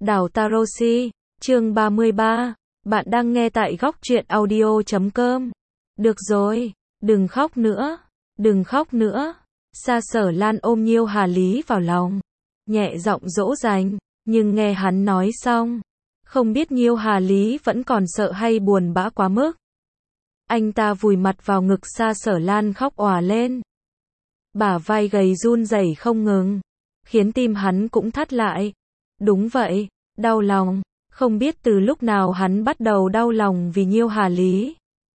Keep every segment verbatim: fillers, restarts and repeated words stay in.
Đào Tarosi, chương ba mươi ba. Bạn đang nghe tại góc truyện audio chấm com. Được rồi, đừng khóc nữa, đừng khóc nữa. Sa Sở Lan ôm Nhiêu Hà Lý vào lòng, nhẹ giọng dỗ dành, nhưng nghe hắn nói xong, không biết Nhiêu Hà Lý vẫn còn sợ hay buồn bã quá mức. Anh ta vùi mặt vào ngực Sa Sở Lan khóc òa lên. Bả vai gầy run rẩy không ngừng, khiến tim hắn cũng thắt lại. Đúng vậy, đau lòng, không biết từ lúc nào hắn bắt đầu đau lòng vì Nhiêu Hà Lý.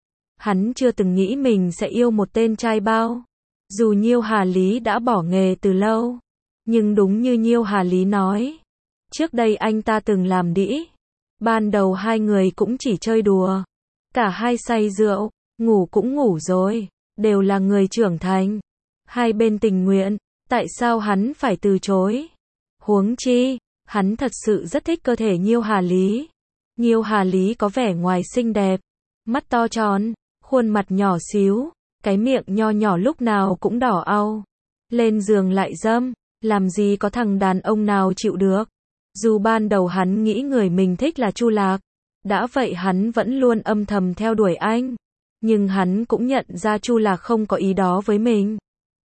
Hắn chưa từng nghĩ mình sẽ yêu một tên trai bao. Dù Nhiêu Hà Lý đã bỏ nghề từ lâu, nhưng đúng như Nhiêu Hà Lý nói, trước đây anh ta từng làm đĩ. Ban đầu hai người cũng chỉ chơi đùa, cả hai say rượu, ngủ cũng ngủ rồi, đều là người trưởng thành. Hai bên tình nguyện, tại sao hắn phải từ chối? Huống chi, hắn thật sự rất thích cơ thể Nhiêu Hà Lý. Nhiêu Hà Lý có vẻ ngoài xinh đẹp, mắt to tròn, khuôn mặt nhỏ xíu, cái miệng nho nhỏ lúc nào cũng đỏ au. Lên giường lại dâm, làm gì có thằng đàn ông nào chịu được. Dù ban đầu hắn nghĩ người mình thích là Chu Lạc, đã vậy hắn vẫn luôn âm thầm theo đuổi anh. Nhưng hắn cũng nhận ra Chu Lạc không có ý đó với mình.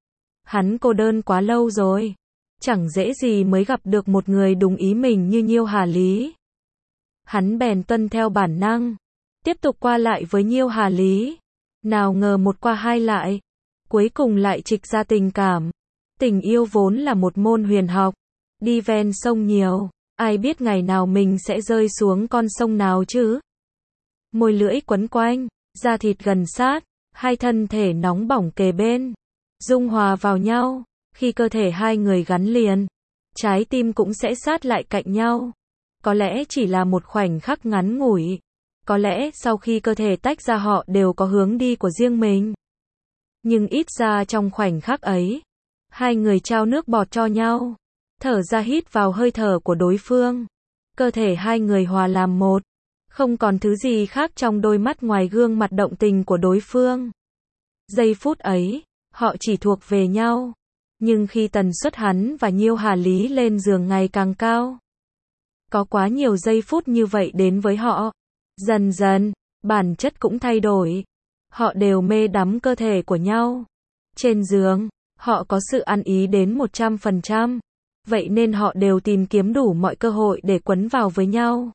Hắn cô đơn quá lâu rồi, chẳng dễ gì mới gặp được một người đúng ý mình như Nhiêu Hà Lý. Hắn bèn tuân theo bản năng, tiếp tục qua lại với Nhiêu Hà Lý. Nào ngờ một qua hai lại, cuối cùng lại trịch ra tình cảm. Tình yêu vốn là một môn huyền học, đi ven sông nhiều, ai biết ngày nào mình sẽ rơi xuống con sông nào chứ. Môi lưỡi quấn quanh, da thịt gần sát, hai thân thể nóng bỏng kề bên, dung hòa vào nhau. Khi cơ thể hai người gắn liền, trái tim cũng sẽ sát lại cạnh nhau. Có lẽ chỉ là một khoảnh khắc ngắn ngủi, có lẽ sau khi cơ thể tách ra họ đều có hướng đi của riêng mình. Nhưng ít ra trong khoảnh khắc ấy, hai người trao nước bọt cho nhau, thở ra hít vào hơi thở của đối phương. Cơ thể hai người hòa làm một, không còn thứ gì khác trong đôi mắt ngoài gương mặt động tình của đối phương. Giây phút ấy, họ chỉ thuộc về nhau. Nhưng khi tần suất hắn và Nhiêu Hà Lý lên giường ngày càng cao, có quá nhiều giây phút như vậy đến với họ. Dần dần, bản chất cũng thay đổi. Họ đều mê đắm cơ thể của nhau. Trên giường, họ có sự ăn ý đến một trăm phần trăm. Vậy nên họ đều tìm kiếm đủ mọi cơ hội để quấn vào với nhau.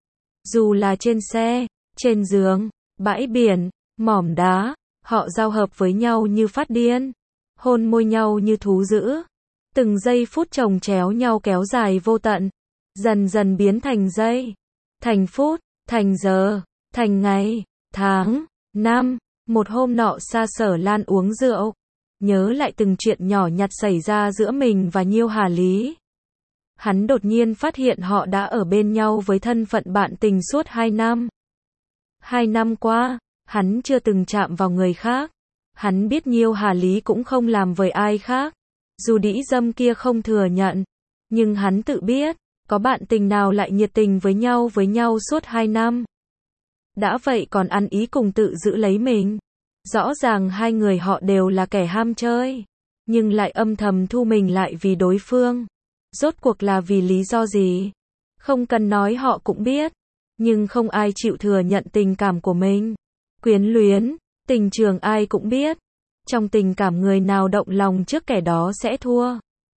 Dù là trên xe, trên giường, bãi biển, mỏm đá, họ giao hợp với nhau như phát điên. Hôn môi nhau như thú dữ. Từng giây phút chồng chéo nhau kéo dài vô tận. Dần dần biến thành giây, thành phút, thành giờ, thành ngày, tháng, năm. Một hôm nọ Sa Sở Lan uống rượu, nhớ lại từng chuyện nhỏ nhặt xảy ra giữa mình và Nhiêu Hà Lý. Hắn đột nhiên phát hiện họ đã ở bên nhau với thân phận bạn tình suốt hai năm. Hai năm qua, hắn chưa từng chạm vào người khác. Hắn biết Nhiêu Hà Lý cũng không làm với ai khác. Dù đĩ dâm kia không thừa nhận, nhưng hắn tự biết, có bạn tình nào lại nhiệt tình với nhau với nhau suốt hai năm. Đã vậy còn ăn ý cùng tự giữ lấy mình. Rõ ràng hai người họ đều là kẻ ham chơi, nhưng lại âm thầm thu mình lại vì đối phương. Rốt cuộc là vì lý do gì? Không cần nói họ cũng biết, nhưng không ai chịu thừa nhận tình cảm của mình. Quyến luyến, tình trường ai cũng biết. Trong tình cảm người nào động lòng trước kẻ đó sẽ thua.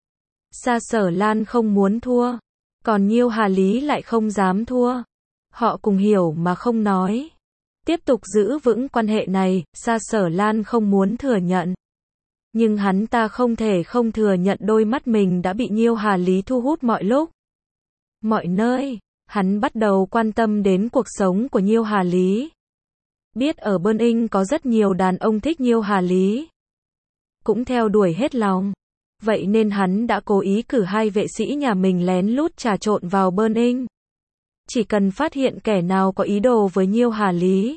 Sa Sở Lan không muốn thua, còn Nhiêu Hà Lý lại không dám thua. Họ cùng hiểu mà không nói. Tiếp tục giữ vững quan hệ này, Sa Sở Lan không muốn thừa nhận. Nhưng hắn ta không thể không thừa nhận đôi mắt mình đã bị Nhiêu Hà Lý thu hút mọi lúc, mọi nơi. Hắn bắt đầu quan tâm đến cuộc sống của Nhiêu Hà Lý. Biết ở Bơn Inh có rất nhiều đàn ông thích Nhiêu Hà Lý, cũng theo đuổi hết lòng. Vậy nên hắn đã cố ý cử hai vệ sĩ nhà mình lén lút trà trộn vào Bơn Inh. Chỉ cần phát hiện kẻ nào có ý đồ với Nhiêu Hà Lý,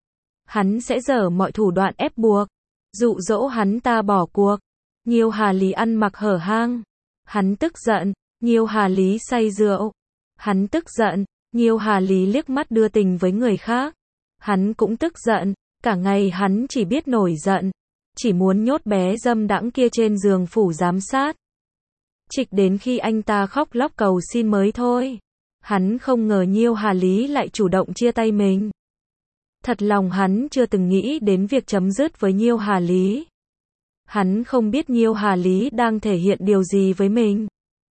hắn sẽ giở mọi thủ đoạn ép buộc, dụ dỗ hắn ta bỏ cuộc. Nhiêu Hà Lý ăn mặc hở hang, hắn tức giận. Nhiêu Hà Lý say rượu, hắn tức giận. Nhiêu Hà Lý liếc mắt đưa tình với người khác, hắn cũng tức giận. Cả ngày hắn chỉ biết nổi giận, chỉ muốn nhốt bé dâm đãng kia trên giường phủ giám sát. Trịch đến khi anh ta khóc lóc cầu xin mới thôi. Hắn không ngờ Nhiêu Hà Lý lại chủ động chia tay mình. Thật lòng hắn chưa từng nghĩ đến việc chấm dứt với Nhiêu Hà Lý. Hắn không biết Nhiêu Hà Lý đang thể hiện điều gì với mình.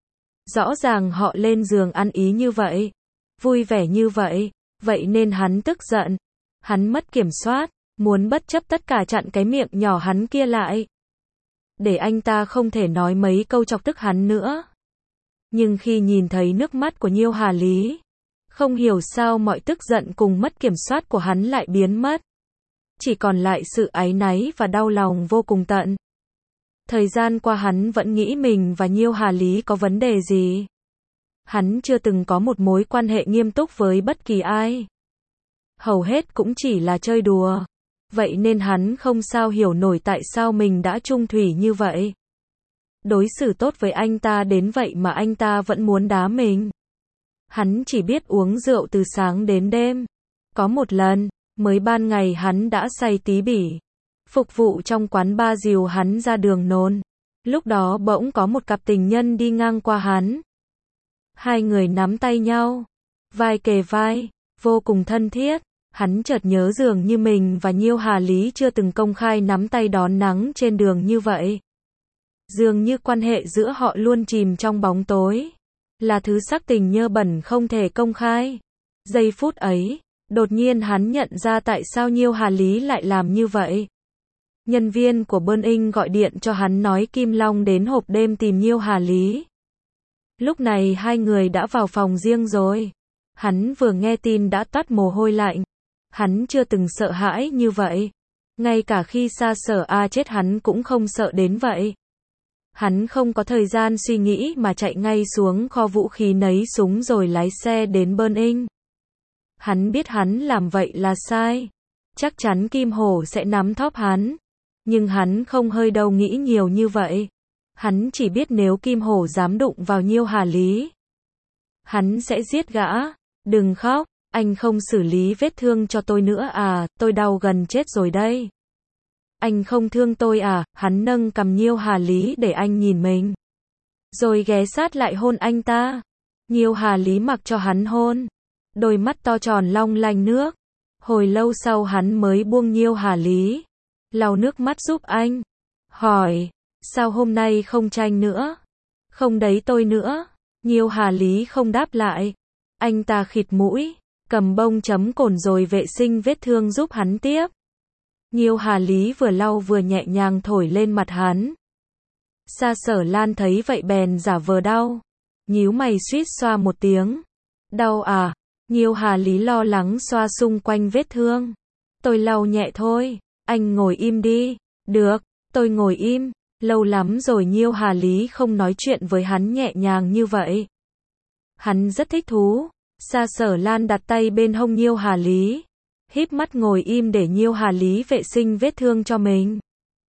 Rõ ràng họ lên giường ăn ý như vậy, vui vẻ như vậy, vậy nên hắn tức giận. Hắn mất kiểm soát, muốn bất chấp tất cả chặn cái miệng nhỏ hắn kia lại. Để anh ta không thể nói mấy câu chọc tức hắn nữa. Nhưng khi nhìn thấy nước mắt của Nhiêu Hà Lý, không hiểu sao mọi tức giận cùng mất kiểm soát của hắn lại biến mất. Chỉ còn lại sự áy náy và đau lòng vô cùng tận. Thời gian qua hắn vẫn nghĩ mình và Nhiêu Hà Lý có vấn đề gì. Hắn chưa từng có một mối quan hệ nghiêm túc với bất kỳ ai. Hầu hết cũng chỉ là chơi đùa. Vậy nên hắn không sao hiểu nổi tại sao mình đã chung thủy như vậy. Đối xử tốt với anh ta đến vậy mà anh ta vẫn muốn đá mình. Hắn chỉ biết uống rượu từ sáng đến đêm. Có một lần, mới ban ngày hắn đã say tí bỉ. Phục vụ trong quán bar dìu hắn ra đường nôn. Lúc đó bỗng có một cặp tình nhân đi ngang qua hắn. Hai người nắm tay nhau, vai kề vai, vô cùng thân thiết. Hắn chợt nhớ dường như mình và Nhiêu Hà Lý chưa từng công khai nắm tay đón nắng trên đường như vậy. Dường như quan hệ giữa họ luôn chìm trong bóng tối. Là thứ sắc tình nhơ bẩn không thể công khai. Giây phút ấy, đột nhiên hắn nhận ra tại sao Nhiêu Hà Lý lại làm như vậy. Nhân viên của Burning gọi điện cho hắn nói Kim Long đến hộp đêm tìm Nhiêu Hà Lý. Lúc này hai người đã vào phòng riêng rồi. Hắn vừa nghe tin đã toát mồ hôi lạnh. Hắn chưa từng sợ hãi như vậy. Ngay cả khi Sa Sở A chết hắn cũng không sợ đến vậy. Hắn không có thời gian suy nghĩ mà chạy ngay xuống kho vũ khí nấy súng rồi lái xe đến Burning. Hắn biết hắn làm vậy là sai. Chắc chắn Kim Hổ sẽ nắm thóp hắn. Nhưng hắn không hơi đâu nghĩ nhiều như vậy. Hắn chỉ biết nếu Kim Hổ dám đụng vào Nhiêu Hà Lý, hắn sẽ giết gã. Đừng khóc, anh không xử lý vết thương cho tôi nữa à, tôi đau gần chết rồi đây. Anh không thương tôi à, hắn nâng cằm Nhiêu Hà Lý để anh nhìn mình. Rồi ghé sát lại hôn anh ta. Nhiêu Hà Lý mặc cho hắn hôn. Đôi mắt to tròn long lanh nước. Hồi lâu sau hắn mới buông Nhiêu Hà Lý. Lau nước mắt giúp anh. Hỏi, sao hôm nay không tranh nữa? Không đấy tôi nữa. Nhiêu Hà Lý không đáp lại. Anh ta khịt mũi, cầm bông chấm cồn rồi vệ sinh vết thương giúp hắn tiếp. Nhiêu Hà Lý vừa lau vừa nhẹ nhàng thổi lên mặt hắn. Sa Sở Lan thấy vậy bèn giả vờ đau. Nhíu mày suýt xoa một tiếng. Đau à? Nhiêu Hà Lý lo lắng xoa xung quanh vết thương. Tôi lau nhẹ thôi, anh ngồi im đi. Được, tôi ngồi im. Lâu lắm rồi Nhiêu Hà Lý không nói chuyện với hắn nhẹ nhàng như vậy. Hắn rất thích thú. Sa Sở Lan đặt tay bên hông Nhiêu Hà Lý. Híp mắt ngồi im để Nhiêu Hà Lý vệ sinh vết thương cho mình.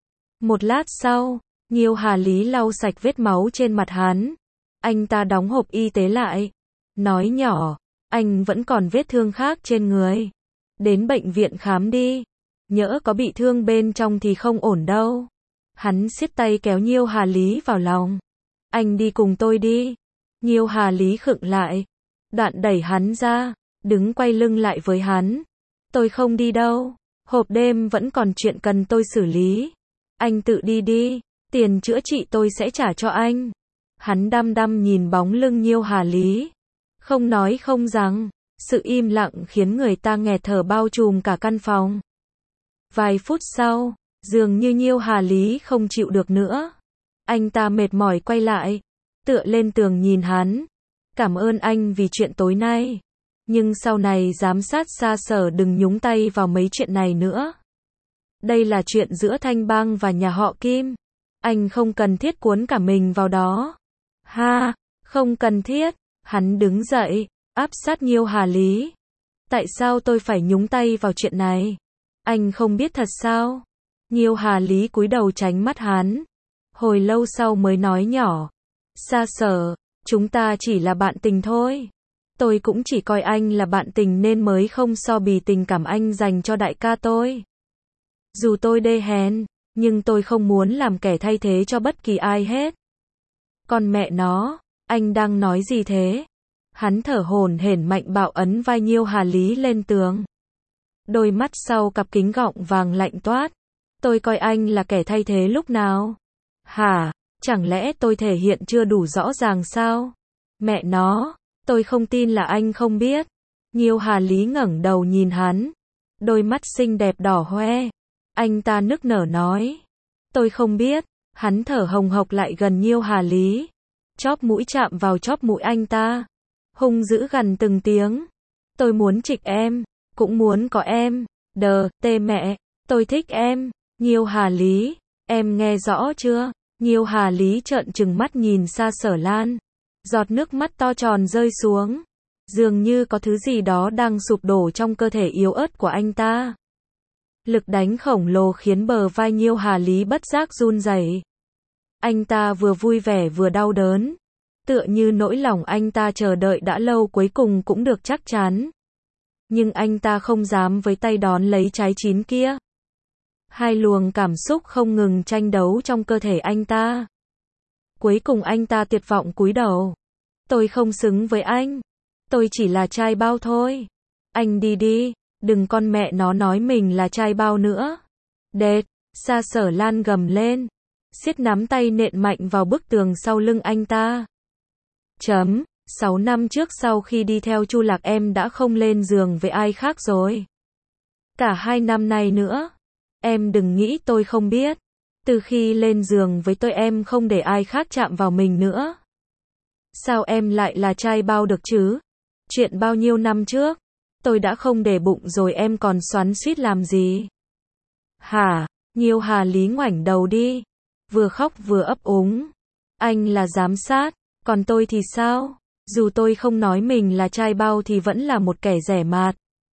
Một lát sau, Nhiêu Hà Lý lau sạch vết máu trên mặt hắn. Anh ta đóng hộp y tế lại. Nói nhỏ, anh vẫn còn vết thương khác trên người. Đến bệnh viện khám đi. Nhỡ có bị thương bên trong thì không ổn đâu. Hắn siết tay kéo Nhiêu Hà Lý vào lòng. Anh đi cùng tôi đi. Nhiêu Hà Lý khựng lại. Đoạn đẩy hắn ra, đứng quay lưng lại với hắn. Tôi không đi đâu. Hộp đêm vẫn còn chuyện cần tôi xử lý. Anh tự đi đi. Tiền chữa trị tôi sẽ trả cho anh. Hắn đăm đăm nhìn bóng lưng Nhiêu Hà Lý. Không nói không rằng. Sự im lặng khiến người ta nghẹt thở bao trùm cả căn phòng. Vài phút sau, dường như Nhiêu Hà Lý không chịu được nữa. Anh ta mệt mỏi quay lại, tựa lên tường nhìn hắn. Cảm ơn anh vì chuyện tối nay. Nhưng sau này giám sát Sa Sở đừng nhúng tay vào mấy chuyện này nữa. Đây là chuyện giữa Thanh Bang và nhà họ Kim. Anh không cần thiết cuốn cả mình vào đó. Ha, không cần thiết. Hắn đứng dậy, áp sát Nhiêu Hà Lý. Tại sao tôi phải nhúng tay vào chuyện này? Anh không biết thật sao? Nhiêu Hà Lý cúi đầu tránh mắt hắn. Hồi lâu sau mới nói nhỏ. Sa Sở, chúng ta chỉ là bạn tình thôi. Tôi cũng chỉ coi anh là bạn tình nên mới không so bì tình cảm anh dành cho đại ca tôi. Dù tôi đê hèn, nhưng tôi không muốn làm kẻ thay thế cho bất kỳ ai hết. Còn mẹ nó, anh đang nói gì thế? Hắn thở hổn hển mạnh bạo ấn vai Nhiêu Hà Lý lên tường. Đôi mắt sau cặp kính gọng vàng lạnh toát. Tôi coi anh là kẻ thay thế lúc nào? Hả? Chẳng lẽ tôi thể hiện chưa đủ rõ ràng sao? Mẹ nó, tôi không tin là anh không biết. Nhiêu Hà Lý ngẩng đầu nhìn hắn. Đôi mắt xinh đẹp đỏ hoe. Anh ta nức nở nói. Tôi không biết. Hắn thở hồng hộc lại gần Nhiêu Hà Lý. Chóp mũi chạm vào chóp mũi anh ta. Hung dữ gằn từng tiếng. Tôi muốn trịch em. Cũng muốn có em. Đờ, tê mẹ. Tôi thích em. Nhiêu Hà Lý. Em nghe rõ chưa? Nhiêu Hà Lý trợn trừng mắt nhìn Sa Sở Lan. Giọt nước mắt to tròn rơi xuống. Dường như có thứ gì đó đang sụp đổ trong cơ thể yếu ớt của anh ta. Lực đánh khổng lồ khiến bờ vai Nhiêu Hà Lý bất giác run rẩy. Anh ta vừa vui vẻ vừa đau đớn. Tựa như nỗi lòng anh ta chờ đợi đã lâu cuối cùng cũng được chắc chắn. Nhưng anh ta không dám với tay đón lấy trái chín kia. Hai luồng cảm xúc không ngừng tranh đấu trong cơ thể anh ta. Cuối cùng anh ta tuyệt vọng cúi đầu. Tôi không xứng với anh. Tôi chỉ là trai bao thôi. Anh đi đi, đừng con mẹ nó nói mình là trai bao nữa. Đệt, Sa Sở Lan gầm lên. Siết nắm tay nện mạnh vào bức tường sau lưng anh ta. Chấm, sáu năm trước sau khi đi theo Chu Lạc em đã không lên giường với ai khác rồi. Cả hai năm nay nữa. Em đừng nghĩ tôi không biết. Từ khi lên giường với tôi em không để ai khác chạm vào mình nữa. Sao em lại là trai bao được chứ? Chuyện bao nhiêu năm trước, tôi đã không để bụng rồi em còn xoắn xuýt làm gì? Hả? Nhiêu Hà Lý ngoảnh đầu đi. Vừa khóc vừa ấp úng. Anh là giám sát, còn tôi thì sao? Dù tôi không nói mình là trai bao thì vẫn là một kẻ rẻ mạt.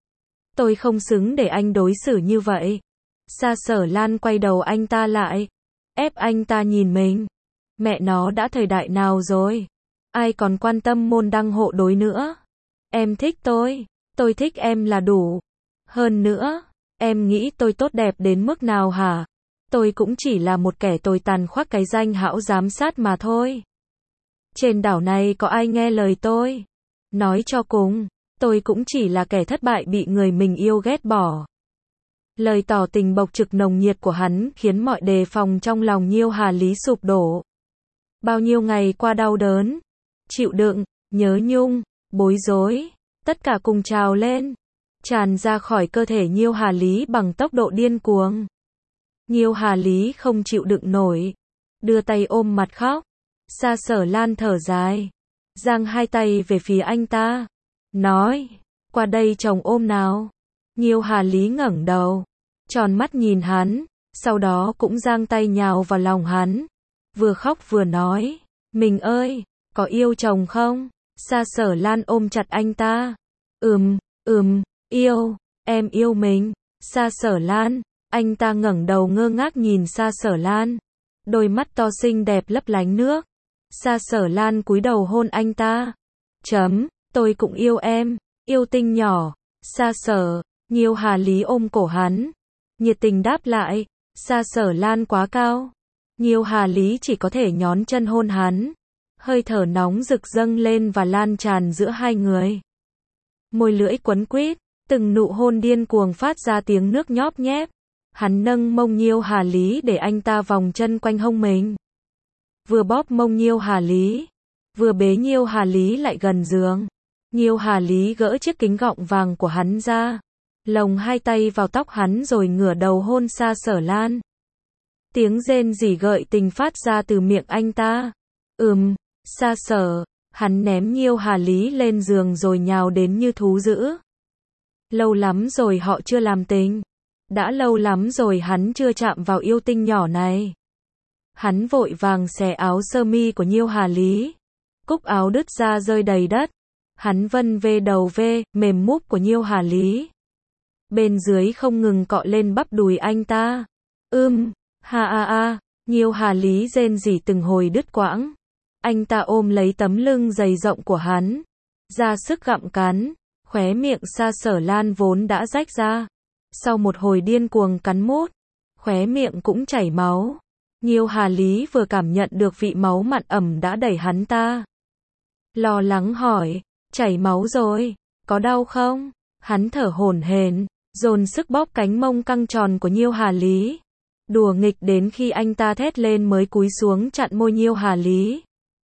Tôi không xứng để anh đối xử như vậy. Sa Sở Lan quay đầu anh ta lại. Ép anh ta nhìn mình. Mẹ nó đã thời đại nào rồi? Ai còn quan tâm môn đăng hộ đối nữa? Em thích tôi. Tôi thích em là đủ. Hơn nữa, em nghĩ tôi tốt đẹp đến mức nào hả? Tôi cũng chỉ là một kẻ tồi tàn khoác cái danh hão giám sát mà thôi. Trên đảo này có ai nghe lời tôi? Nói cho cùng, tôi cũng chỉ là kẻ thất bại bị người mình yêu ghét bỏ. Lời tỏ tình bộc trực nồng nhiệt của hắn khiến mọi đề phòng trong lòng Nhiêu Hà Lý sụp đổ. Bao nhiêu ngày qua đau đớn, chịu đựng, nhớ nhung, bối rối, tất cả cùng trào lên, tràn ra khỏi cơ thể Nhiêu Hà Lý bằng tốc độ điên cuồng. Nhiêu Hà Lý không chịu đựng nổi, đưa tay ôm mặt khóc. Sa Sở Lan thở dài, giang hai tay về phía anh ta, nói, qua đây chồng ôm nào. Nhiêu Hà Lý ngẩng đầu, tròn mắt nhìn hắn, sau đó cũng giang tay nhào vào lòng hắn, vừa khóc vừa nói, mình ơi, có yêu chồng không? Sa Sở Lan ôm chặt anh ta, ừm, ừm, yêu, em yêu mình. Sa Sở Lan, anh ta ngẩng đầu ngơ ngác nhìn Sa Sở Lan, đôi mắt to xinh đẹp lấp lánh nước. Sa Sở Lan cúi đầu hôn anh ta. Chấm, tôi cũng yêu em, yêu tinh nhỏ. Sa Sở, Nhiêu Hà Lý ôm cổ hắn, nhiệt tình đáp lại. Sa Sở Lan quá cao, Nhiêu Hà Lý chỉ có thể nhón chân hôn hắn. Hơi thở nóng rực dâng lên và lan tràn giữa hai người. Môi lưỡi quấn quýt, từng nụ hôn điên cuồng phát ra tiếng nước nhóp nhép. Hắn nâng mông Nhiêu Hà Lý để anh ta vòng chân quanh hông mình. Vừa bóp mông Nhiêu Hà Lý, vừa bế Nhiêu Hà Lý lại gần giường. Nhiêu Hà Lý gỡ chiếc kính gọng vàng của hắn ra, lồng hai tay vào tóc hắn rồi ngửa đầu hôn Sa Sở Lan. Tiếng rên rỉ gợi tình phát ra từ miệng anh ta. Ừm, Sa Sở, hắn ném Nhiêu Hà Lý lên giường rồi nhào đến như thú dữ. Lâu lắm rồi họ chưa làm tình. Đã lâu lắm rồi hắn chưa chạm vào yêu tinh nhỏ này. Hắn vội vàng xẻ áo sơ mi của Nhiêu Hà Lý. Cúc áo đứt ra rơi đầy đất. Hắn vân về đầu vê, mềm múp của Nhiêu Hà Lý. Bên dưới không ngừng cọ lên bắp đùi anh ta. Ưm, ha a a, Nhiêu Hà Lý rên rỉ từng hồi đứt quãng. Anh ta ôm lấy tấm lưng dày rộng của hắn, ra sức gặm cắn, khóe miệng Sa Sở Lan vốn đã rách ra. Sau một hồi điên cuồng cắn mút, khóe miệng cũng chảy máu. Nhiêu Hà Lý vừa cảm nhận được vị máu mặn ẩm đã đẩy hắn ta. Lo lắng hỏi, Chảy máu rồi, có đau không? Hắn thở hổn hển, dồn sức bóp cánh mông căng tròn của Nhiêu Hà Lý. Đùa nghịch đến khi anh ta thét lên mới cúi xuống chặn môi Nhiêu Hà Lý.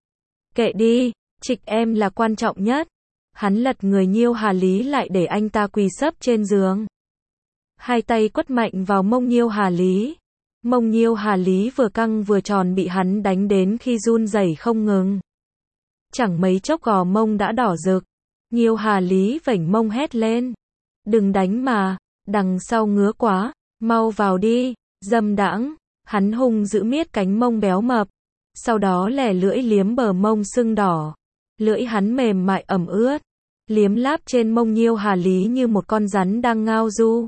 Kệ đi, trịch em là quan trọng nhất. Hắn lật người Nhiêu Hà Lý lại để anh ta quỳ sấp trên giường. Hai tay quất mạnh vào mông Nhiêu Hà Lý. Mông Nhiêu Hà Lý vừa căng vừa tròn bị hắn đánh đến khi run rẩy không ngừng. Chẳng mấy chốc gò mông đã đỏ rực. Nhiêu Hà Lý vểnh mông hét lên. Đừng đánh mà, đằng sau ngứa quá, mau vào đi, dâm đãng. Hắn hung dữ miết cánh mông béo mập. Sau đó lè lưỡi liếm bờ mông sưng đỏ. Lưỡi hắn mềm mại ẩm ướt. Liếm láp trên mông Nhiêu Hà Lý như một con rắn đang ngao du.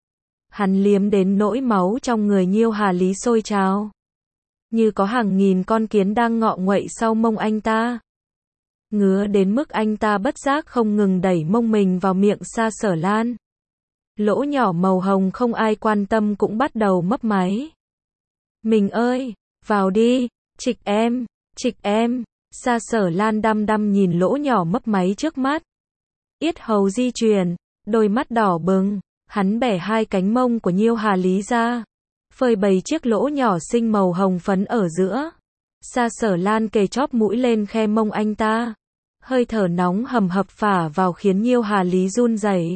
Hắn liếm đến nỗi máu trong người Nhiêu Hà Lý sôi trào. Như có hàng nghìn con kiến đang ngọ nguậy sau mông anh ta. Ngứa đến mức anh ta bất giác không ngừng đẩy mông mình vào miệng Sa Sở Lan. Lỗ nhỏ màu hồng không ai quan tâm cũng bắt đầu mấp máy. Mình ơi, vào đi, trịch em, trịch em. Sa Sở Lan đăm đăm nhìn lỗ nhỏ mấp máy trước mắt. Yết hầu di chuyển, đôi mắt đỏ bừng. Hắn bẻ hai cánh mông của Nhiêu Hà Lý ra, phơi bày chiếc lỗ nhỏ xinh màu hồng phấn ở giữa. Sa Sở Lan kề chóp mũi lên khe mông anh ta. Hơi thở nóng hầm hập phả vào khiến Nhiêu Hà Lý run rẩy.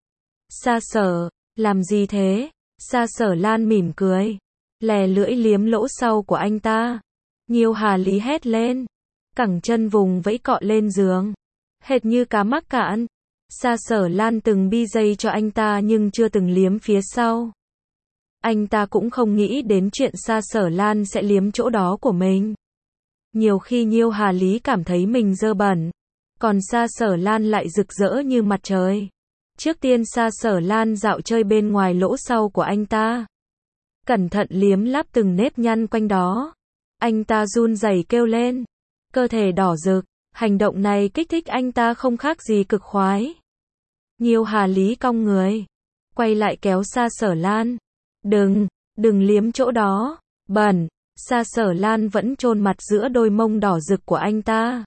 Sa Sở, làm gì thế? Sa Sở Lan mỉm cười, lè lưỡi liếm lỗ sau của anh ta. Nhiêu Hà Lý hét lên, cẳng chân vùng vẫy cọ lên giường, hệt như cá mắc cạn. Sa Sở Lan từng bi dây cho anh ta nhưng chưa từng liếm phía sau. Anh ta cũng không nghĩ đến chuyện Sa Sở Lan sẽ liếm chỗ đó của mình. Nhiều khi Nhiêu Hà Lý cảm thấy mình dơ bẩn, còn Sa Sở Lan lại rực rỡ như mặt trời. Trước tiên Sa Sở Lan dạo chơi bên ngoài lỗ sau của anh ta, cẩn thận liếm láp từng nếp nhăn quanh đó. Anh ta run rẩy kêu lên, cơ thể đỏ rực. Hành động này kích thích anh ta không khác gì cực khoái. Nhiêu Hà Lý cong người, quay lại kéo Sa Sở Lan. Đừng, đừng liếm chỗ đó, bẩn. Sa Sở Lan vẫn chôn mặt giữa đôi mông đỏ rực của anh ta.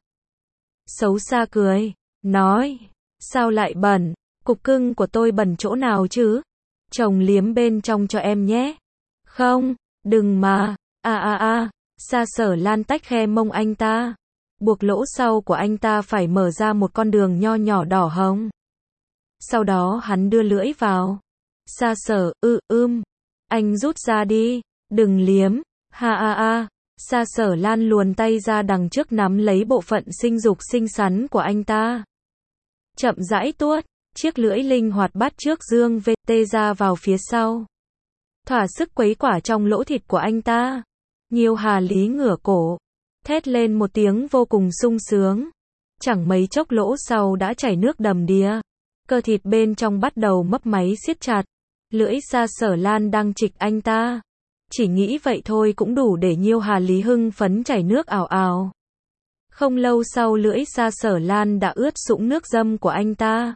Xấu xa cười, nói, sao lại bẩn, cục cưng của tôi bẩn chỗ nào chứ? Chồng liếm bên trong cho em nhé. Không, đừng mà, a a a. Sa Sở Lan tách khe mông anh ta. Buộc lỗ sau của anh ta phải mở ra một con đường nho nhỏ đỏ hồng. Sau đó hắn đưa lưỡi vào. Sa Sở, ư ưm. Anh rút ra đi, đừng liếm, ha a a. Sa Sở Lan luồn tay ra đằng trước nắm lấy bộ phận sinh dục xinh xắn của anh ta. Chậm rãi tuốt, chiếc lưỡi linh hoạt bắt trước dương vê tê ra vào phía sau. Thỏa sức quấy quả trong lỗ thịt của anh ta. Nhiêu Hà Lý ngửa cổ, thét lên một tiếng vô cùng sung sướng. Chẳng mấy chốc lỗ sau đã chảy nước đầm đìa. Cơ thịt bên trong bắt đầu mấp máy siết chặt. Lưỡi Sa Sở Lan đang trịch anh ta. Chỉ nghĩ vậy thôi cũng đủ để Nhiêu Hà Lý hưng phấn chảy nước ào ào. Không lâu sau lưỡi Sa Sở Lan đã ướt sũng nước dâm của anh ta.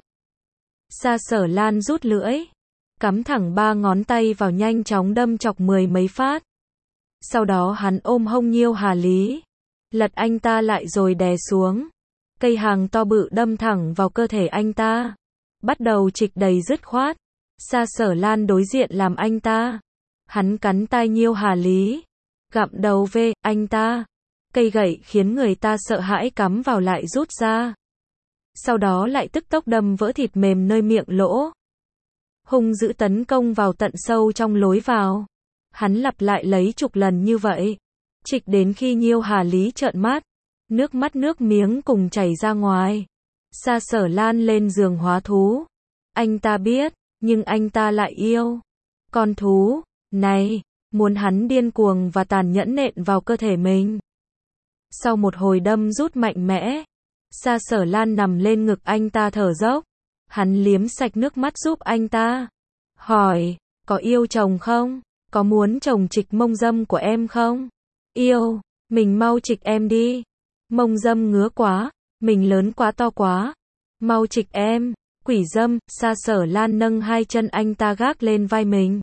Sa Sở Lan rút lưỡi, cắm thẳng ba ngón tay vào nhanh chóng đâm chọc mười mấy phát. Sau đó hắn ôm hông Nhiêu Hà Lý, lật anh ta lại rồi đè xuống. Cây hàng to bự đâm thẳng vào cơ thể anh ta. Bắt đầu trịch đầy dứt khoát. Sa Sở Lan đối diện làm anh ta. Hắn cắn tai Nhiêu Hà Lý, gặm đầu về anh ta. Cây gậy khiến người ta sợ hãi cắm vào lại rút ra. Sau đó lại tức tốc đâm vỡ thịt mềm nơi miệng lỗ. Hung dữ tấn công vào tận sâu trong lối vào. Hắn lặp lại lấy chục lần như vậy, trịch đến khi Nhiêu Hà Lý trợn mắt, nước mắt nước miếng cùng chảy ra ngoài. Sa Sở Lan lên giường hóa thú. Anh ta biết, nhưng anh ta lại yêu con thú này, muốn hắn điên cuồng và tàn nhẫn nện vào cơ thể mình. Sau một hồi đâm rút mạnh mẽ, Sa Sở Lan nằm lên ngực anh ta thở dốc. Hắn liếm sạch nước mắt giúp anh ta. Hỏi, có yêu chồng không? Có muốn chồng trịch mông dâm của em không? Yêu, mình mau trịch em đi. Mông dâm ngứa quá, mình lớn quá to quá. Mau trịch em, quỷ dâm. Sa Sở Lan nâng hai chân anh ta gác lên vai mình.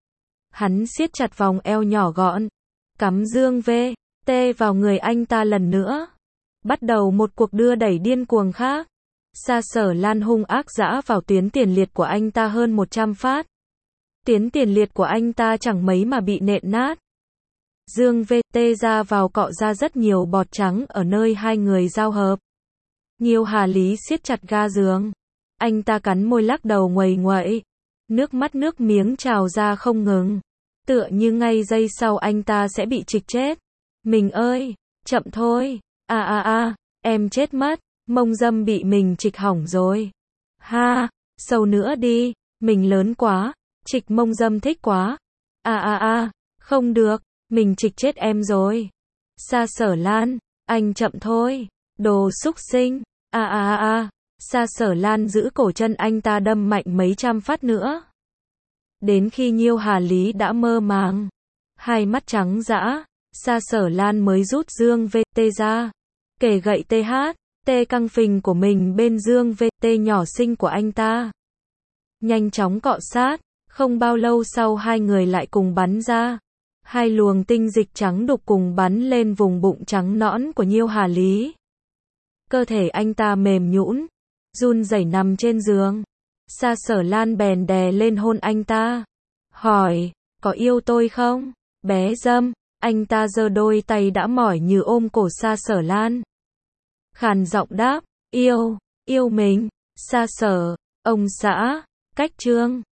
Hắn siết chặt vòng eo nhỏ gọn, cắm dương vê tê vào người anh ta lần nữa. Bắt đầu một cuộc đưa đẩy điên cuồng khác. Sa Sở Lan hung ác giã vào tuyến tiền liệt của anh ta hơn một trăm phát. Tuyến tiền liệt của anh ta chẳng mấy mà bị nện nát. Dương vê tê ra vào cọ ra rất nhiều bọt trắng ở nơi hai người giao hợp. Nhiêu Hà Lý siết chặt ga giường. Anh ta cắn môi lắc đầu nguầy nguậy. Nước mắt nước miếng trào ra không ngừng. Tựa như ngay giây sau anh ta sẽ bị trịch chết. Mình ơi, chậm thôi. À à à, em chết mất. Mông dâm bị mình trịch hỏng rồi. Ha, sâu nữa đi. Mình lớn quá. Trịch mông dâm thích quá. À à à, không được. Mình trịch chết em rồi. Sa Sở Lan, anh chậm thôi. Đồ xúc sinh. À à à à. Sa Sở Lan giữ cổ chân anh ta đâm mạnh mấy trăm phát nữa. Đến khi Nhiêu Hà Lý đã mơ màng, hai mắt trắng dã, Sa Sở Lan mới rút Dương vê tê ra. Kể gậy tê hát, tê căng phình của mình bên Dương vê tê nhỏ xinh của anh ta. Nhanh chóng cọ sát, không bao lâu sau hai người lại cùng bắn ra. Hai luồng tinh dịch trắng đục cùng bắn lên vùng bụng trắng nõn của Nhiêu Hà Lý. Cơ thể anh ta mềm nhũn, run rẩy nằm trên giường. Sa Sở Lan bèn đè lên hôn anh ta. Hỏi, có yêu tôi không? Bé dâm, anh ta giơ đôi tay đã mỏi như ôm cổ Sa Sở Lan. Khàn giọng đáp, yêu, yêu mình. Sa Sở, ông xã, cách trương.